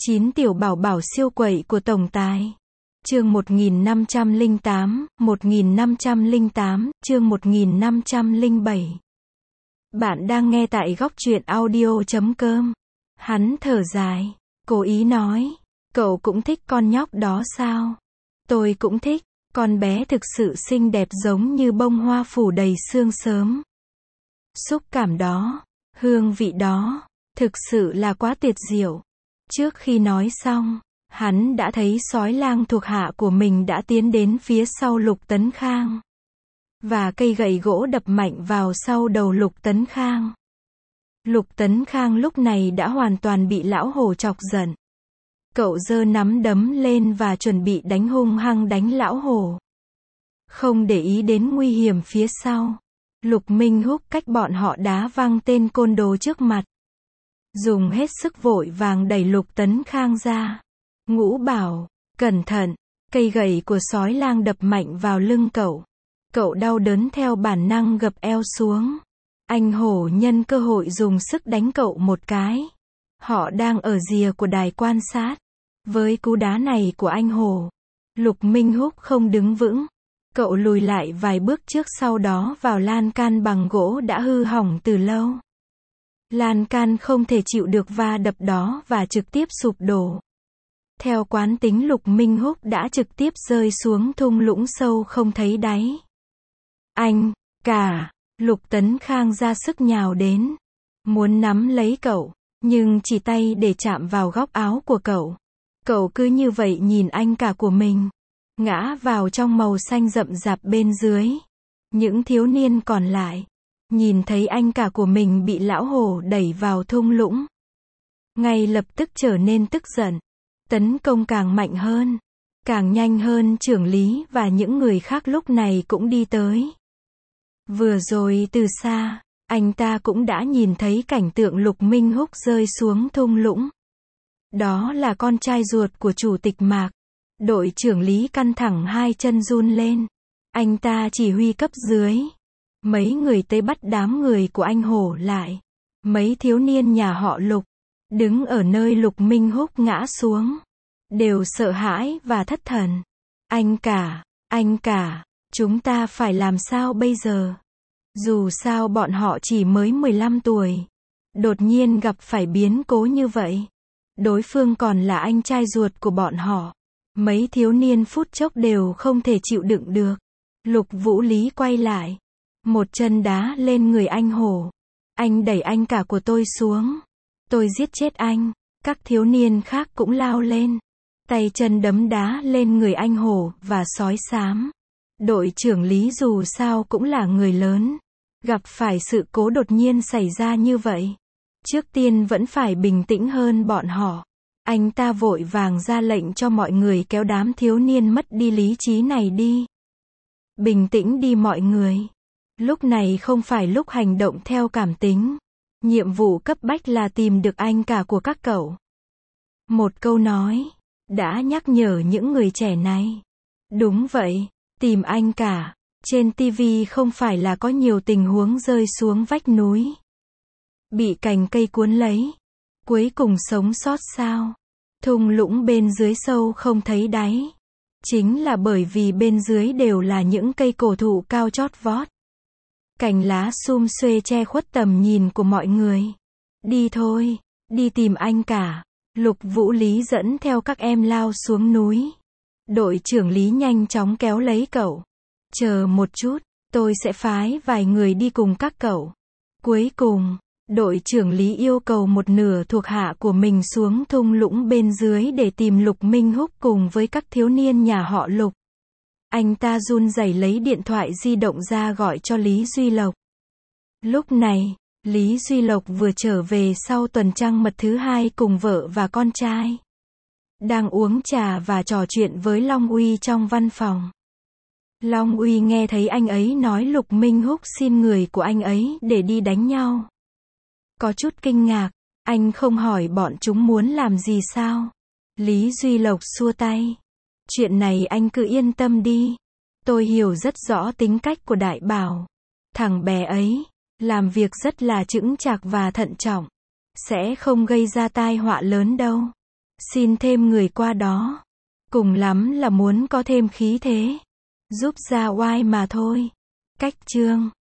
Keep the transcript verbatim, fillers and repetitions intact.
chín tiểu bảo bảo siêu quậy của tổng tài. Chương một nghìn năm trăm lẻ tám, một nghìn năm trăm lẻ tám, chương một nghìn năm trăm lẻ bảy. Bạn đang nghe tại góc truyện audio chấm com. Hắn thở dài, cố ý nói, cậu cũng thích con nhóc đó sao? Tôi cũng thích, con bé thực sự xinh đẹp giống như bông hoa phủ đầy sương sớm. Xúc cảm đó, hương vị đó, thực sự là quá tuyệt diệu. Trước khi nói xong, hắn đã thấy sói lang thuộc hạ của mình đã tiến đến phía sau Lục Tấn Khang. Và cây gậy gỗ đập mạnh vào sau đầu Lục Tấn Khang. Lục Tấn Khang lúc này đã hoàn toàn bị lão hổ chọc giận. Cậu giơ nắm đấm lên và chuẩn bị đánh hung hăng đánh lão hổ. Không để ý đến nguy hiểm phía sau, Lục Minh Húc cách bọn họ đá văng tên côn đồ trước mặt. Dùng hết sức vội vàng đẩy Lục Tấn Khang ra. Ngũ bảo, cẩn thận, cây gậy của sói lang đập mạnh vào lưng cậu. Cậu đau đớn theo bản năng gập eo xuống. Anh hổ nhân cơ hội dùng sức đánh cậu một cái. Họ đang ở rìa của đài quan sát. Với cú đá này của anh hổ, Lục Minh Húc không đứng vững. Cậu lùi lại vài bước trước, sau đó vào lan can bằng gỗ đã hư hỏng từ lâu. Lan can không thể chịu được va đập đó và trực tiếp sụp đổ. Theo quán tính, Lục Minh Húc đã trực tiếp rơi xuống thung lũng sâu không thấy đáy. Anh, cả, Lục Tấn Khang ra sức nhào đến. Muốn nắm lấy cậu, nhưng chỉ tay để chạm vào góc áo của cậu. Cậu cứ như vậy nhìn anh cả của mình, ngã vào trong màu xanh rậm rạp bên dưới. Những thiếu niên còn lại, nhìn thấy anh cả của mình bị lão hổ đẩy vào thung lũng, ngay lập tức trở nên tức giận. Tấn công càng mạnh hơn, càng nhanh hơn. Trưởng lý và những người khác lúc này cũng đi tới. Vừa rồi từ xa, anh ta cũng đã nhìn thấy cảnh tượng Lục Minh Húc rơi xuống thung lũng. Đó là con trai ruột của chủ tịch Mạc. Đội trưởng lý căng thẳng hai chân run lên. Anh ta chỉ huy cấp dưới. Mấy người tới bắt đám người của anh hổ lại. Mấy thiếu niên nhà họ Lục, đứng ở nơi Lục Minh Húc ngã xuống, đều sợ hãi và thất thần. Anh cả, anh cả, chúng ta phải làm sao bây giờ? Dù sao bọn họ chỉ mới mười lăm tuổi. Đột nhiên gặp phải biến cố như vậy. Đối phương còn là anh trai ruột của bọn họ. Mấy thiếu niên phút chốc đều không thể chịu đựng được. Lục Vũ Lý quay lại, một chân đá lên người anh hổ. Anh đẩy anh cả của tôi xuống. Tôi giết chết anh. Các thiếu niên khác cũng lao lên, tay chân đấm đá lên người anh hổ và sói xám. Đội trưởng lý dù sao cũng là người lớn. Gặp phải sự cố đột nhiên xảy ra như vậy, trước tiên vẫn phải bình tĩnh hơn bọn họ. Anh ta vội vàng ra lệnh cho mọi người kéo đám thiếu niên mất đi lý trí này đi. Bình tĩnh đi mọi người. Lúc này không phải lúc hành động theo cảm tính. Nhiệm vụ cấp bách là tìm được anh cả của các cậu. Một câu nói đã nhắc nhở những người trẻ này. Đúng vậy, tìm anh cả. Trên ti vi không phải là có nhiều tình huống rơi xuống vách núi, bị cành cây cuốn lấy, cuối cùng sống sót sao? Thung lũng bên dưới sâu không thấy đáy. Chính là bởi vì bên dưới đều là những cây cổ thụ cao chót vót. Cành lá sum xuê che khuất tầm nhìn của mọi người. Đi thôi, đi tìm anh cả. Lục Vũ Lý dẫn theo các em lao xuống núi. Đội trưởng lý nhanh chóng kéo lấy cậu. Chờ một chút, tôi sẽ phái vài người đi cùng các cậu. Cuối cùng, đội trưởng lý yêu cầu một nửa thuộc hạ của mình xuống thung lũng bên dưới để tìm Lục Minh Húc cùng với các thiếu niên nhà họ Lục. Anh ta run rẩy lấy điện thoại di động ra gọi cho Lý Duy Lộc. Lúc này, Lý Duy Lộc vừa trở về sau tuần trăng mật thứ hai cùng vợ và con trai. Đang uống trà và trò chuyện với Long Uy trong văn phòng. Long Uy nghe thấy anh ấy nói Lục Minh Húc xin người của anh ấy để đi đánh nhau. Có chút kinh ngạc, anh không hỏi bọn chúng muốn làm gì sao? Lý Duy Lộc xua tay. Chuyện này anh cứ yên tâm đi. Tôi hiểu rất rõ tính cách của Đại Bảo. Thằng bé ấy, làm việc rất là chững chạc và thận trọng. Sẽ không gây ra tai họa lớn đâu. Xin thêm người qua đó. Cùng lắm là muốn có thêm khí thế. Giúp ra oai mà thôi. Cách chương